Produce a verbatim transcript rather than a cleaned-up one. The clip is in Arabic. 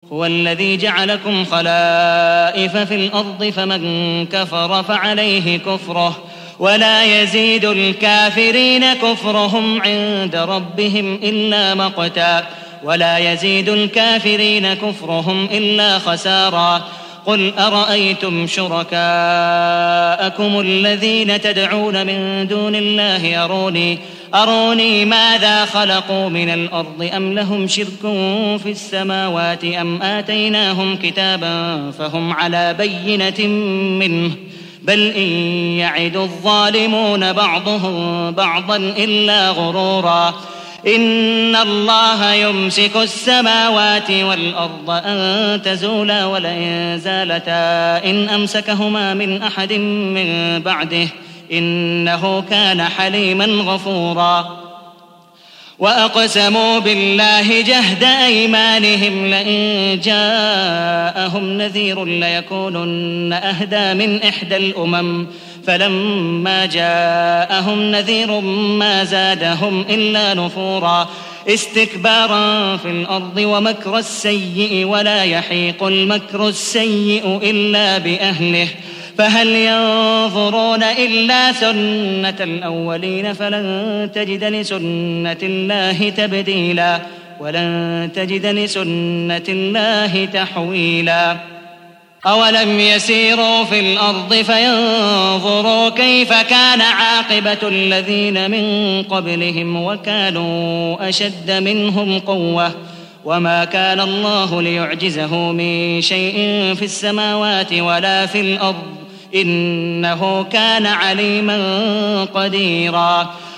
هو الذي جعلكم خلائف في الأرض فمن كفر فعليه كفره ولا يزيد الكافرين كفرهم عند ربهم إلا مقتا ولا يزيد الكافرين كفرهم إلا خسارا قل أرأيتم شركاءكم الذين تدعون من دون الله أروني أروني ماذا خلقوا من الأرض أم لهم شرك في السماوات أم آتيناهم كتابا فهم على بينة منه بل إن يعد الظالمون بعضهم بعضا إلا غرورا إن الله يمسك السماوات والأرض أن تزولا ولئن زالتا إن أمسكهما من أحد من بعده إنه كان حليما غفورا وأقسموا بالله جهد أيمانهم لئن جاءهم نذير ليكونن أهدى من إحدى الأمم فلما جاءهم نذير ما زادهم إلا نفورا استكبارا في الأرض ومكر السيء ولا يحيق المكر السيء إلا بأهله فهل ينظرون إلا سنة الأولين فلن تجد لسنة الله تبديلا ولن تجد لسنة الله تحويلا أولم يسيروا في الأرض فينظروا كيف كان عاقبة الذين من قبلهم وكانوا أشد منهم قوة وما كان الله ليعجزه من شيء في السماوات ولا في الأرض إنه كان عليما قديرا